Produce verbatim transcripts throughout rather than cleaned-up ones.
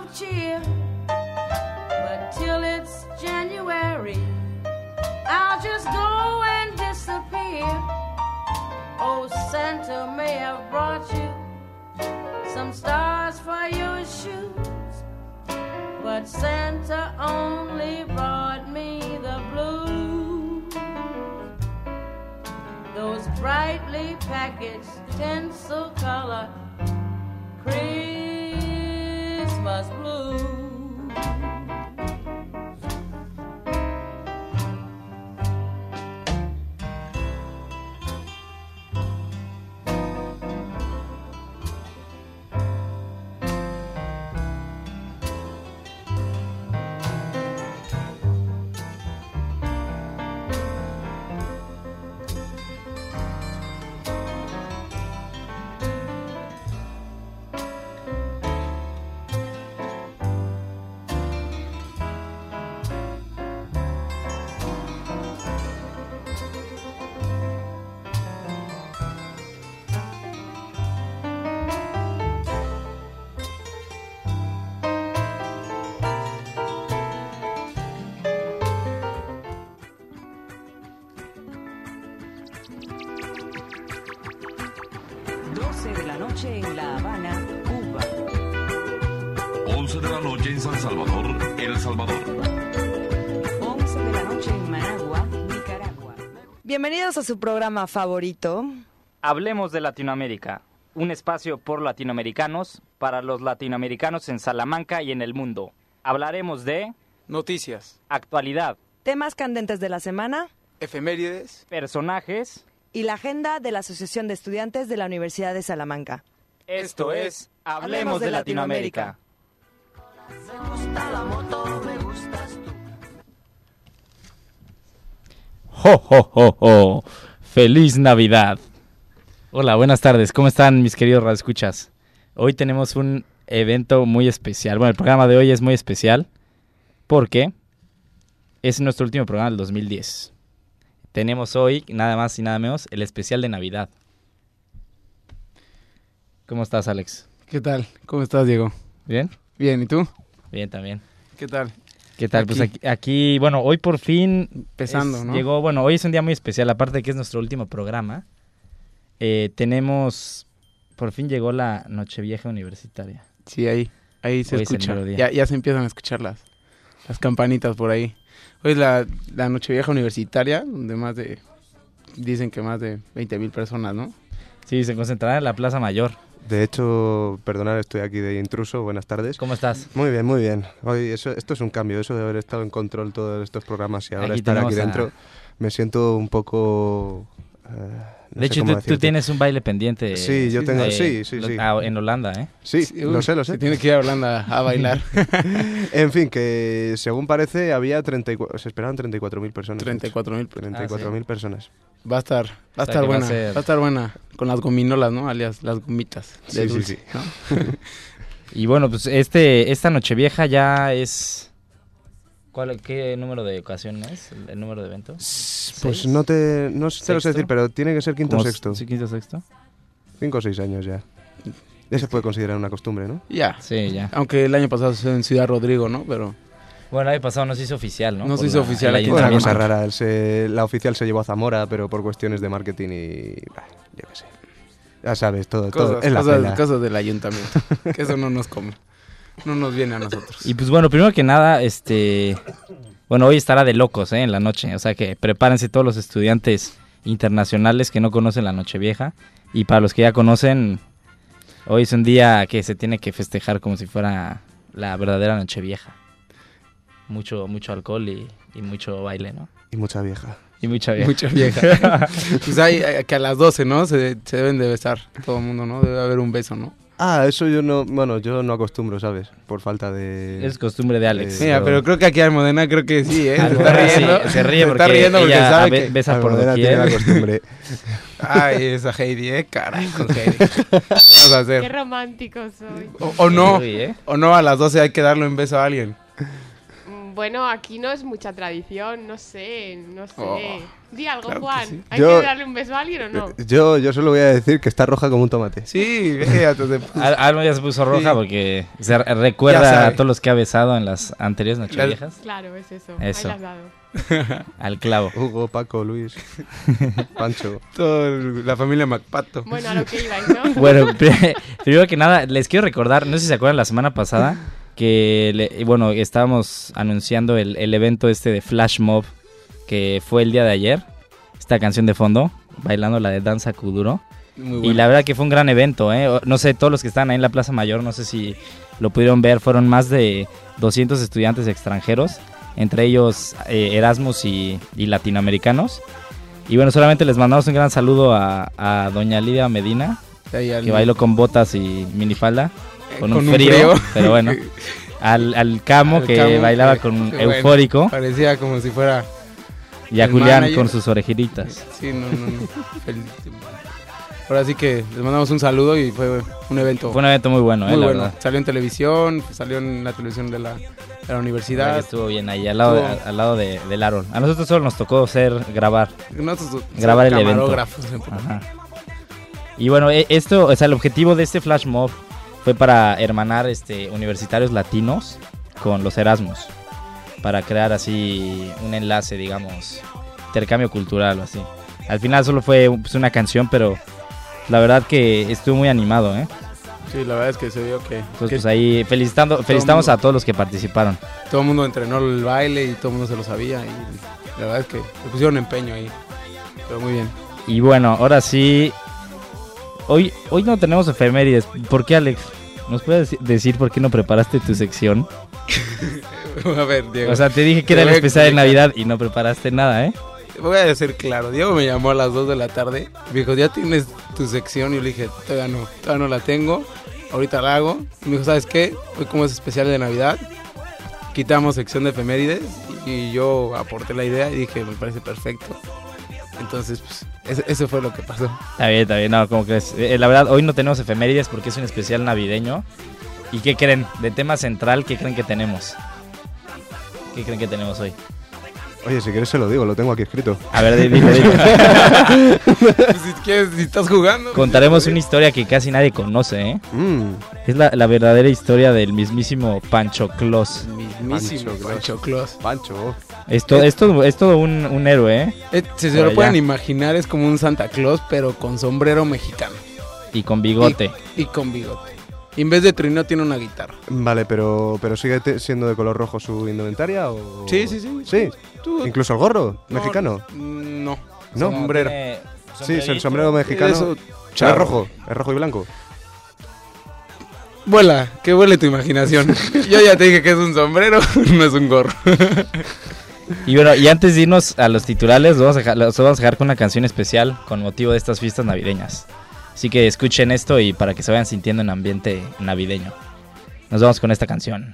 cheer. But till it's January, I'll just go and disappear. Oh, Santa may have brought you some stars for your shoes, but Santa only brought me the blues. Those brightly packaged tinsel color Christmas blues. de la noche en La Habana, Cuba. once de la noche en San Salvador, El Salvador. once de la noche en Managua, Nicaragua. Bienvenidos a su programa favorito. Hablemos de Latinoamérica, un espacio por latinoamericanos, para los latinoamericanos en Salamanca y en el mundo. Hablaremos de noticias, actualidad, temas candentes de la semana, efemérides, personajes y la agenda de la Asociación de Estudiantes de la Universidad de Salamanca. Esto es Hablemos de Latinoamérica. Me gusta la moto, me gustas tú. ¡Jo, jo, jo, jo! ¡Feliz Navidad! Hola, buenas tardes. ¿Cómo están mis queridos radioescuchas? Hoy tenemos un evento muy especial. Bueno, el programa de hoy es muy especial porque es nuestro último programa del dos mil diez. Tenemos hoy, nada más y nada menos, el especial de Navidad. ¿Cómo estás, Alex? ¿Qué tal? ¿Cómo estás, Diego? ¿Bien? Bien, ¿y tú? Bien, también. ¿Qué tal? ¿Qué tal? Aquí. Pues aquí, aquí, bueno, hoy por fin Empezando, es- ¿no? llegó, bueno, hoy es un día muy especial, aparte de que es nuestro último programa. Eh, tenemos, por fin llegó la Nochevieja Universitaria. Sí, ahí, ahí se Hoy es el escucha. mero día. Ya, ya se empiezan a escuchar las, las campanitas por ahí. Hoy es la, la Nochevieja Universitaria, donde más de, dicen que más de veinte mil personas, ¿no? Sí, se concentrará en la Plaza Mayor. De hecho, perdonad, estoy aquí de intruso, buenas tardes. ¿Cómo estás? Muy bien, muy bien. Hoy eso, esto es un cambio, eso de haber estado en control todos estos programas y ahora Aquí estar aquí tenemos a- dentro, me siento un poco... eh, no de sé hecho, cómo tú, tú decirte. tienes un baile pendiente. Sí, yo de- tengo- de- sí, sí, sí. ah, en Holanda, ¿eh? Sí, Sí, lo uy, sé, lo sé. Se tiene que ir a Holanda a bailar. En fin, que según parece había treinta y cuatro, se esperaban treinta y cuatro mil personas. treinta y cuatro mil. treinta y cuatro mil personas. Va a estar, va a O sea, estar que va a buena, va ser- a estar buena. Con las gominolas, ¿no? Alias las gomitas de Sí, sí, dulce, sí. ¿no? Y bueno, pues este esta Nochevieja ya es... ¿Cuál, ¿Qué número de ocasión es? ¿El, el número de evento? Pues ¿Seis? no te, no te lo sé ¿Sexto? decir, pero tiene que ser quinto o Como sexto. Sí, quinto sexto. Cinco o seis años ya. Ya se puede considerar una costumbre, ¿no? Ya. Sí, ya. Aunque el año pasado se en Ciudad Rodrigo, ¿no? Pero Bueno, el año pasado no se hizo oficial, ¿no? No se Por hizo la- oficial el aquí en Fue una ayuntamiento. cosa rara, él se- la oficial se llevó a Zamora, pero por cuestiones de marketing y... bah, yo qué sé. Ya sabes, todo, todo cosas, es la cosas, pela. cosas del ayuntamiento. Que eso no nos come. No nos viene a nosotros. Y pues bueno, primero que nada, este... Bueno, hoy estará de locos, ¿eh? En la noche. O sea que prepárense todos los estudiantes internacionales que no conocen la Nochevieja. Y para los que ya conocen, hoy es un día que se tiene que festejar como si fuera la verdadera Nochevieja. Mucho, mucho alcohol y, y mucho baile, ¿no? Y mucha vieja. Y mucha vieja. Mucha vieja. Pues hay hay- que a las doce, ¿no? Se, se deben de besar todo el mundo, ¿no? Debe haber un beso, ¿no? Ah, eso yo no... Bueno, yo no acostumbro, ¿sabes? Por falta de... Es costumbre de Alex. Eh, Mira, pero creo que aquí Almudena creo que sí, ¿eh? Se Almudena está sí, riendo. se ríe Se porque está riendo porque ella sabe be- que... besa por Almudena tiene la doquier. costumbre. Ay, esa Heidi, ¿eh? Caray, con Heidi. ¿Qué vamos a Qué hacer? romántico soy. O, o no, Sí, ¿eh? o no, a las doce hay que darle un beso a alguien. Mm, Bueno, aquí no es mucha tradición, no sé, no sé. Oh, Di algo, claro que Juan. sí. ¿Hay Yo- que darle un beso a alguien o no? Yo, yo solo voy a decir que está roja como un tomate. Sí, fíjate. de- Al- Alma ya se puso roja Sí. porque se re- Ya recuerda sabe. a todos los que ha besado en las anteriores nocheviejas. Claro, es eso. Eso. Ahí le has dado. Al clavo. Hugo, Paco, Luis, Pancho. Toda la familia MacPato. Bueno, a lo que ibais, ¿no? Bueno, pri- primero que nada, les quiero recordar, no sé si se acuerdan la semana pasada, que, le- bueno, estábamos anunciando el, el evento este de Flash Mob, que fue el día de ayer. Esta canción de fondo, bailando la de Danza Kuduro. Muy Y bueno. la verdad que fue un gran evento, ¿eh? O- No sé, todos los que estaban ahí en la Plaza Mayor, no sé si lo pudieron ver, fueron más de doscientos estudiantes extranjeros, entre ellos eh, Erasmus y, y latinoamericanos. Y bueno, solamente les mandamos un gran saludo a, a doña Lidia Medina, Ahí al- que bailó con botas y minifalda, con, con un un frío, frío. pero bueno. Al, al Camo, Al que Camo, bailaba que- con que bueno. eufórico, Parecía como si fuera... y a el Julián manager. con sus orejiritas. Sí, no, no, no. Feliz- Ahora sí que les mandamos un saludo y fue un evento Fue un evento muy bueno, ¿eh? muy la bueno. verdad. Salió en televisión, salió en la televisión de la, de la La verdad que universidad. estuvo bien ahí, al lado, de- Estuvo- al lado de, del árbol. A nosotros solo nos tocó ser, grabar. Nosotros, Grabar el evento. camarógrafos, eh, por- Ajá. Y bueno, e- esto, o sea, el objetivo de este flash mob fue para hermanar este, universitarios latinos con los Erasmus, para crear así un enlace, digamos, intercambio cultural o así. Al final solo fue pues, una canción, pero la verdad que estuvo muy animado, ¿eh? Sí, la verdad es que se vio que, Entonces, que pues ahí felicitando, felicitamos mundo- a todos los que participaron. todo el mundo entrenó el baile y todo el mundo se lo sabía. Y la verdad es que le pusieron empeño ahí. Pero muy bien. Y bueno, ahora sí, hoy, hoy no tenemos efemérides. ¿Por qué, Alex? ¿Nos puedes decir por qué no preparaste tu sección? A ver, Diego. O sea, te dije que era Te el voy a especial de explicar. Navidad y no preparaste nada, ¿eh? Voy a decir claro, Diego me llamó a las dos de la tarde, me dijo, ¿ya tienes tu sección? Y yo le dije, todavía no, todavía no la tengo, ahorita la hago. Y me dijo, ¿sabes qué? Hoy como es especial de Navidad, quitamos sección de efemérides y yo aporté la idea y dije, me parece perfecto. Entonces, pues, eso, eso fue lo que pasó. Está bien, está bien, no, como crees. Eh, la verdad, hoy no tenemos efemérides porque es un especial navideño. ¿Y qué creen? De tema central, ¿qué creen que tenemos? ¿Qué creen que tenemos hoy? Oye, si quieres se lo digo, lo tengo aquí escrito. A ver, dile, dile. Pues, si quieres, si estás jugando. Contaremos una historia que casi nadie conoce, ¿eh? Mm, Es la, la verdadera historia del mismísimo Pancho Claus. Mismísimo Pancho Pancho Claus. Pancho. Es, to- es todo, es todo un, un héroe, ¿eh? Eh, si se Por lo allá. pueden imaginar, es como un Santa Claus, pero con sombrero mexicano. Y con bigote. Y, y con bigote. Y en vez de trineo tiene una guitarra. Vale, pero, pero ¿sigue te- siendo de color rojo su indumentaria o...? Sí, sí, sí. ¿Sí? Tú- ¿Incluso el gorro no, mexicano? No. ¿No? Sombrero. Sí, es el sombrero mexicano. Eso, Es charro. rojo, es rojo y blanco. Vuela, que vuele tu imaginación. Yo ya te dije que es un sombrero, no es un gorro. Y bueno, y antes de irnos a los titulares, los vamos a dejar, los vamos a dejar con una canción especial con motivo de estas fiestas navideñas. Así que escuchen esto y para que se vayan sintiendo en ambiente navideño. Nos vamos con esta canción.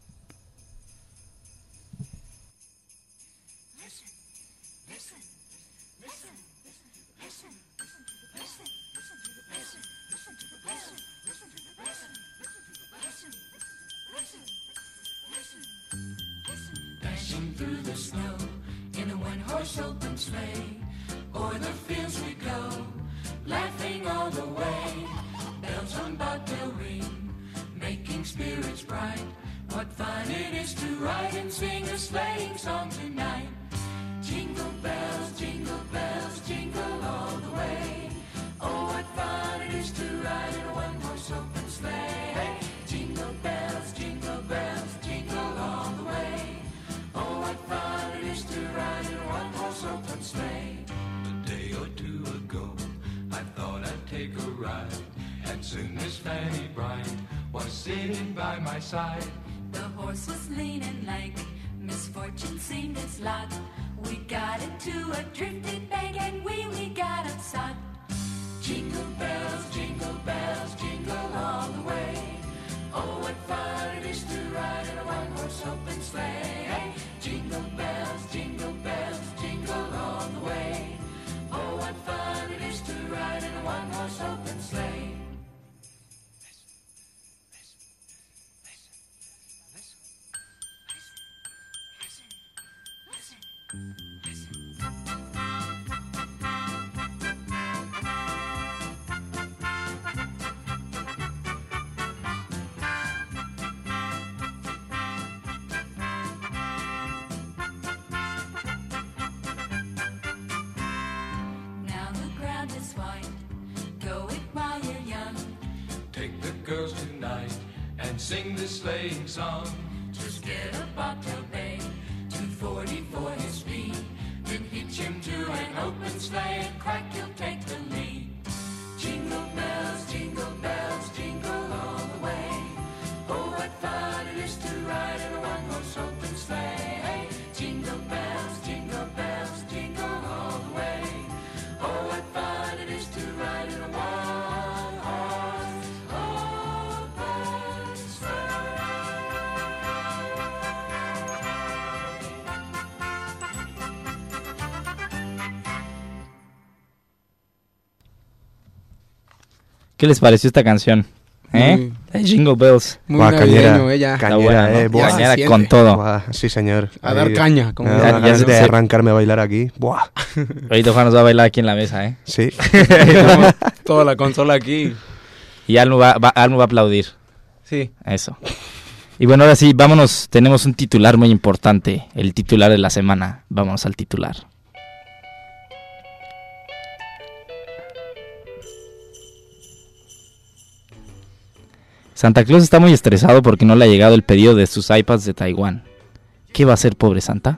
Dashing through the snow in a one-horse open sleigh. O'er the fields we go, laughing all the way. Bells on bobtail ring, making spirits bright. What fun it is to ride and sing a sleighing song tonight. Jingle bells, jingle bells, jingle all the way. Oh, what fun it is to ride in a one-horse open sleigh. Jingle bells, jingle bells, jingle all the way. Oh, what fun it is to ride in a one-horse open sleigh. A day or two ago, I thought I'd take a ride. And soon as Fanny Bright was sitting by my side. The horse was lean and lank, misfortune seemed its lot. We got into a drifted bank and we, we got upset. Jingle bells, jingle bells, jingle all the way. Oh, what fun it is to ride in a one-horse open sleigh. Jingle bells, jingle bells, jingle all the way. Oh, what fun it is to ride in a one-horse open sleigh. sing this sleighing song. Just get a bobtail bay, two forty for his speed. Then hitch him to an open sleigh and crack, he'll take the lead. Jingle bells, jingle bells, jingle all the way. Oh, what fun it is to ride in a one-horse open sleigh. Hey, jingle bells, jingle bells, jingle all the way. Oh, what fun it is to ride in a one-horse open sleigh. ¿Qué les pareció esta canción? ¿Eh? Muy- La de Jingle Bells. Muy Buah, navideño, cañera, ella. Está cañera, buena, ¿no? eh, buah. Cañera se con siente. todo. Buah, sí, señor. A dar Ahí- caña, como Me ya- da ya ganas se- de se- arrancarme a bailar aquí. Buah. Ahorita Juan nos va a bailar aquí en la mesa, ¿eh? Sí. Tenemos toda la consola aquí. Y Almu va, va, Almu va a aplaudir. Sí. Eso. Y bueno, ahora sí, vámonos. Tenemos un titular muy importante. El titular de la semana. Vámonos al titular. Santa Claus está muy estresado porque no le ha llegado el pedido de sus iPads de Taiwán. ¿Qué va a hacer, pobre Santa?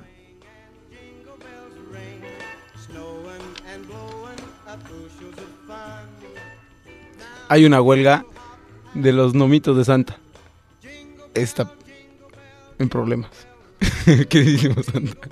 Hay una huelga de los nomitos de Santa. Está en problemas. Queridísimo Santa.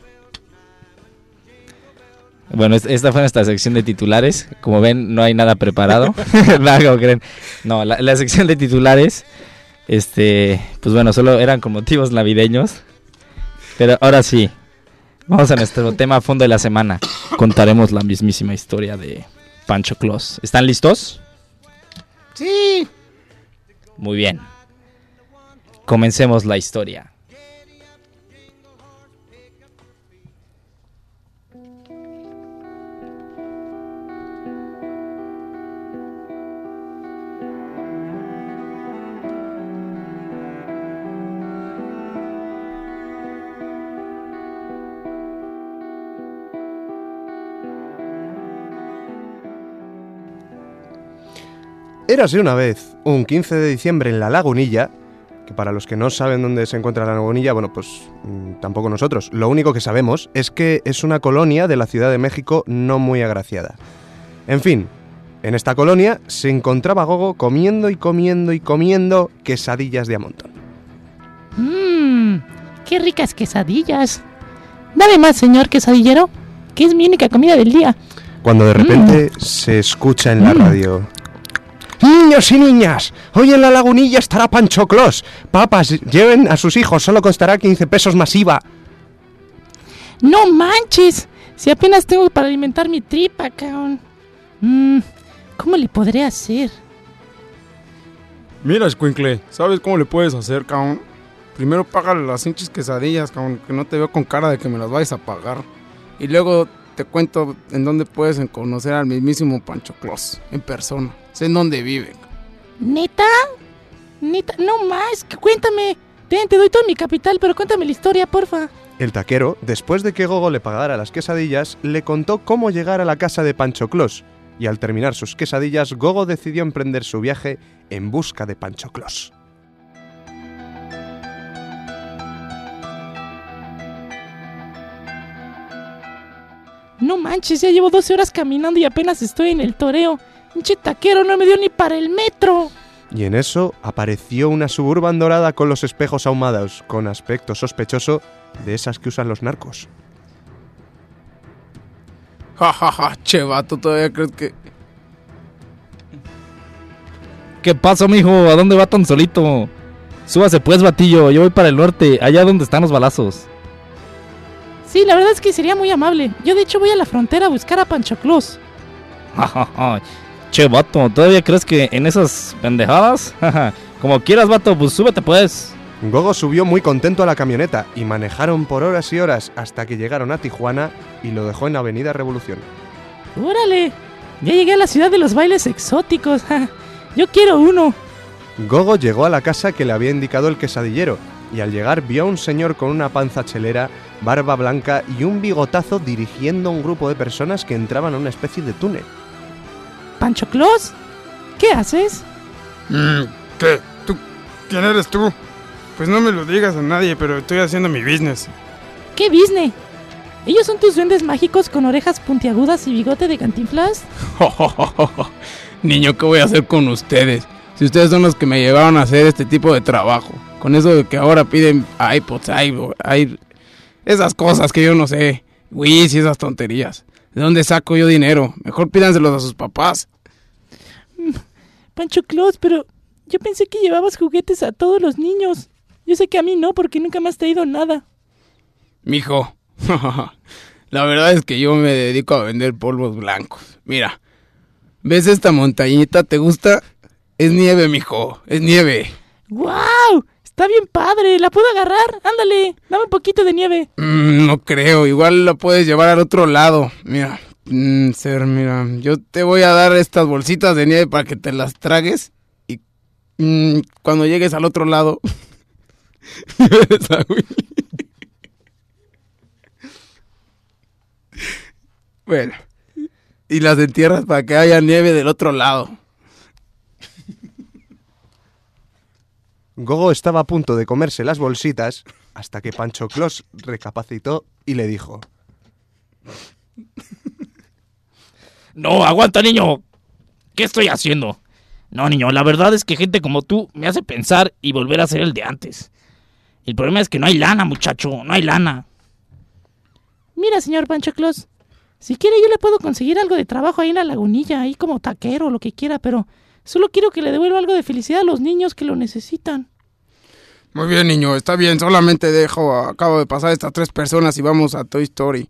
Bueno, es- esta fue nuestra sección de titulares. Como ven, no hay nada preparado. Nada, como creen. No, la, la sección de titulares, este, pues bueno, solo eran con motivos navideños. Pero ahora sí, vamos a nuestro tema a fondo de la semana. Contaremos la mismísima historia de Pancho Claus. ¿Están listos? Sí. Muy bien. Comencemos la historia. Érase una vez, un quince de diciembre en La Lagunilla, que para los que no saben dónde se encuentra La Lagunilla, bueno, pues mmm, tampoco nosotros. Lo único que sabemos es que es una colonia de la Ciudad de México no muy agraciada. En fin, en esta colonia se encontraba Gogo comiendo y comiendo y comiendo quesadillas de a montón. Mmm, qué ricas quesadillas. Dame más, señor quesadillero, que es mi única comida del día. Cuando de repente se escucha en la Mm. radio: ¡Niños y niñas! Hoy en La Lagunilla estará Pancho Claus. Papas, lleven a sus hijos, solo costará quince pesos más I V A. No manches, si apenas tengo para alimentar mi tripa, cabrón. Mmm, ¿cómo le podré hacer? Mira, escuincle, ¿sabes cómo le puedes hacer, cabrón? Primero págale las hinchas quesadillas, cabrón, que no te veo con cara de que me las vayas a pagar. Y luego te cuento en dónde puedes conocer al mismísimo Pancho Claus, en persona. Sé en dónde vive. ¿Neta? ¿Neta? No más, que cuéntame. Ten, te doy todo mi capital, pero cuéntame la historia, porfa. El taquero, después de que Gogo le pagara las quesadillas, le contó cómo llegar a la casa de Pancho Claus. Y al terminar sus quesadillas, Gogo decidió emprender su viaje en busca de Pancho Claus. No manches, ya llevo doce horas caminando y apenas estoy en el toreo. Pinche taquero, no me dio ni para el metro. Y en eso apareció una Suburban dorada con los espejos ahumados, con aspecto sospechoso de esas que usan los narcos. Ja, ja, ja, che, vato, todavía crees que... ¿Qué pasa, mijo? ¿A dónde va tan solito? Súbase pues, batillo. Yo voy para el norte, allá donde están los balazos. Sí, la verdad es que sería muy amable. Yo de hecho voy a la frontera a buscar a Pancho Claus. Che, vato, ¿todavía crees que en esas pendejadas? Como quieras, vato, pues súbete pues. Gogo subió muy contento a la camioneta y manejaron por horas y horas hasta que llegaron a Tijuana y lo dejó en Avenida Revolución. ¡Órale! Ya llegué a la ciudad de los bailes exóticos. Yo quiero uno. Gogo llegó a la casa que le había indicado el quesadillero y al llegar vio a un señor con una panza chelera, barba blanca y un bigotazo dirigiendo a un grupo de personas que entraban a una especie de túnel. ¿Pancho Claus? ¿Qué haces? Mm, ¿Qué? ¿Tú quién eres tú. Pues no me lo digas a nadie, pero estoy haciendo mi business. ¿Qué business? ¿Ellos son tus duendes mágicos con orejas puntiagudas y bigote de Cantinflas? Niño, ¿qué voy a hacer con ustedes? Si ustedes son los que me llevaron a hacer este tipo de trabajo. Con eso de que ahora piden iPods, iPods, iPods, esas cosas que yo no sé. Wish y esas tonterías. ¿De dónde saco yo dinero? Mejor pídanselos a sus papás. Pancho Claus, pero yo pensé que llevabas juguetes a todos los niños. Yo sé que a mí no, porque nunca me has traído nada. Mijo, la verdad es que yo me dedico a vender polvos blancos. Mira, ¿ves esta montañita? ¿Te gusta? Es nieve, mijo, es nieve. ¡Guau! Está bien padre, ¿la puedo agarrar? Ándale, dame un poquito de nieve. Mm, no creo, igual la puedes llevar al otro lado. Mira, mm, Ser, mira, yo te voy a dar estas bolsitas de nieve para que te las tragues. Y mm, cuando llegues al otro lado, ves a Willy. Bueno, y las entierras para que haya nieve del otro lado. Gogo estaba a punto de comerse las bolsitas hasta que Pancho Claus recapacitó y le dijo: No, aguanta, niño. ¿Qué estoy haciendo? No, niño, la verdad es que gente como tú me hace pensar y volver a ser el de antes. El problema es que no hay lana, muchacho, no hay lana. Mira, señor Pancho Claus, si quiere yo le puedo conseguir algo de trabajo ahí en la lagunilla, ahí como taquero o lo que quiera, pero solo quiero que le devuelva algo de felicidad a los niños que lo necesitan. Muy bien, niño, está bien, solamente dejo, acabo de pasar estas tres personas y vamos a Toy Story.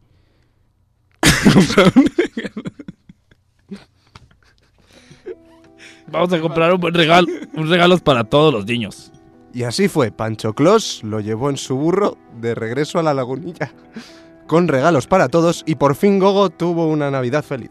Vamos a comprar un buen regalo, un regalos para todos los niños. Y así fue, Pancho Claus lo llevó en su burro de regreso a la lagunilla, con regalos para todos, y por fin Gogo tuvo una Navidad feliz.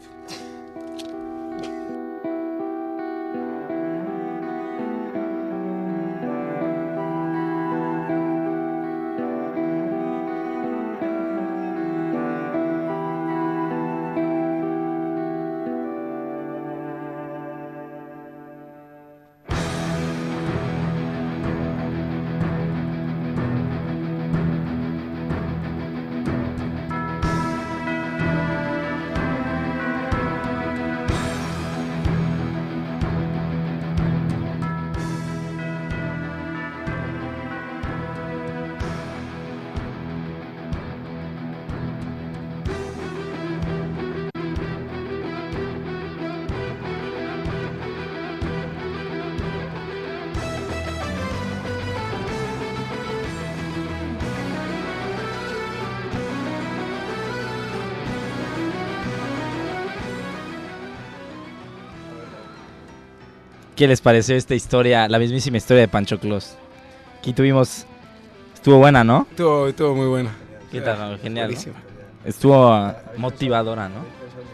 ¿Qué les pareció esta historia, la mismísima historia de Pancho Claus? Aquí tuvimos... Estuvo buena, ¿no? Estuvo, estuvo muy buena. ¿Qué tal? Genial, ¿no? Buenísima. Estuvo uh, motivadora, ¿no?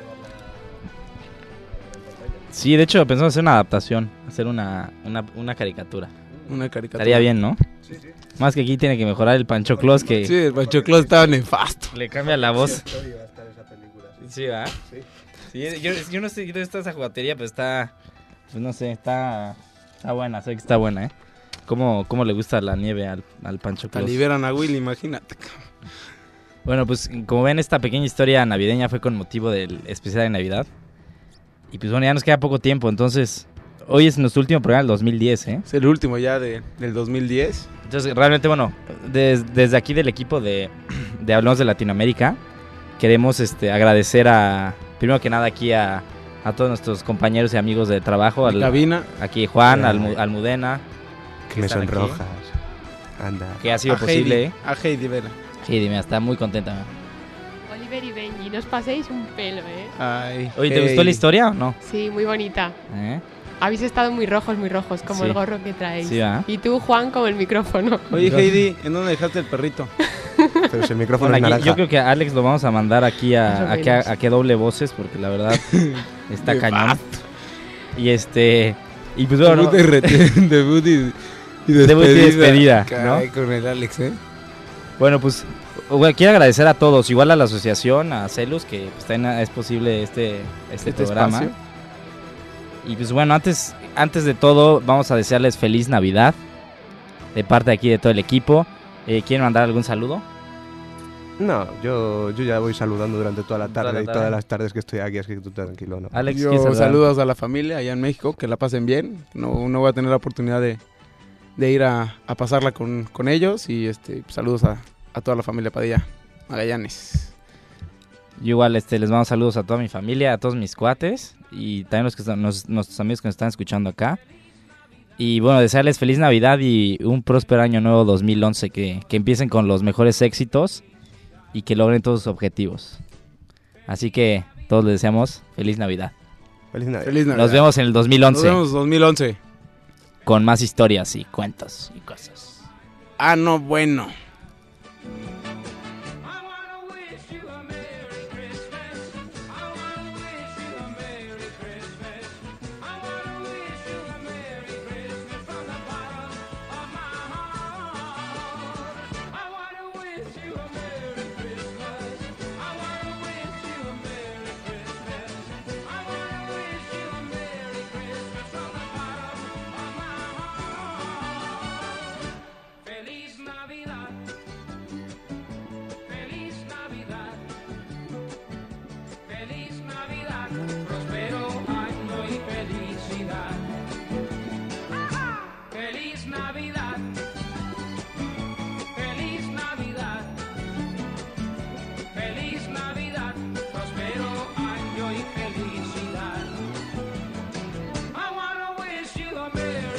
Sí, de hecho pensamos hacer una adaptación, hacer una, una, una caricatura. Una caricatura. Estaría bien, ¿no? Sí, sí. Más que aquí tiene que mejorar el Pancho Claus que... Sí, el Pancho Claus estaba nefasto. Le cambia la voz. Sí, ¿verdad? Sí. Sí, yo, yo no sé dónde está esa jugatería, pero está... Pues no sé, está está buena, sé que está buena, ¿eh? ¿Cómo, cómo le gusta la nieve al, al Pancho Claus? Liberan a Willy, imagínate. Bueno, pues como ven, esta pequeña historia navideña fue con motivo del especial de Navidad. Y pues bueno, ya nos queda poco tiempo, entonces... Hoy es nuestro último programa del dos mil diez, ¿eh? Es el último ya de, del dos mil diez. Entonces, realmente, bueno, des, desde aquí del equipo de, de Hablamos de Latinoamérica, queremos este, agradecer a, primero que nada aquí a... a todos nuestros compañeros y amigos de trabajo. Al, cabina. Aquí Juan, Almu, Almudena. Que me sonrojas. Anda. Que ha sido a posible. Heidi, a Heidi Vera. Heidi, mira, está muy contenta. Oliver y Benji, no os paséis un pelo, ¿eh? Ay, Oye, ¿te Heidi. gustó la historia o no? Sí, muy bonita. ¿Eh? Habéis estado muy rojos, muy rojos, como Sí. el gorro que traéis. Sí, ¿verdad? Y tú, Juan, como el micrófono. Oye, Heidi, ¿en dónde dejaste el perrito? Pero si el micrófono Bueno, es aquí, naranja. yo creo que a Alex lo vamos a mandar aquí Más o a, a, que, menos. a, a que doble voces, porque la verdad está De cañón. basto. Y este... Y pues bueno, Debut, de rete- debut y, y despedida. Debut y despedida, Caray, ¿no? con el Alex, ¿eh? bueno, pues bueno, quiero agradecer a todos, igual a la asociación, a Celus, que pues, también es posible este, este, Este programa. espacio. Y pues bueno, antes, antes de todo, vamos a desearles feliz Navidad. de parte de aquí de todo el equipo. Eh, ¿Quieren mandar algún saludo? No, yo, yo ya voy saludando durante toda la tarde, Toda la y tarde. todas las tardes que estoy aquí, así que tú tranquilo, ¿no? Alex, Yo ¿quieres saludar? saludos a la familia allá en México, que la pasen bien. No, no voy a tener la oportunidad de, de ir a, a pasarla con, con ellos. Y este saludos a, a toda la familia Padilla Magallanes. Yo igual este, les mando saludos a toda mi familia, a todos mis cuates y también los que están, nos- nuestros amigos que nos están escuchando acá. Y bueno, desearles feliz Navidad y un próspero año nuevo dos mil once, que, que empiecen con los mejores éxitos y que logren todos sus objetivos. Así que todos les deseamos feliz Navidad. Feliz Navidad. Feliz Navidad. Nos vemos en el dos mil once. Nos vemos dos mil once. Con más historias y cuentos y cosas. Ah, no, bueno. Feliz Navidad, feliz Navidad, feliz Navidad, próspero año y felicidad. Feliz Navidad, feliz Navidad, feliz Navidad, próspero año y felicidad. I wanna wish you a Merry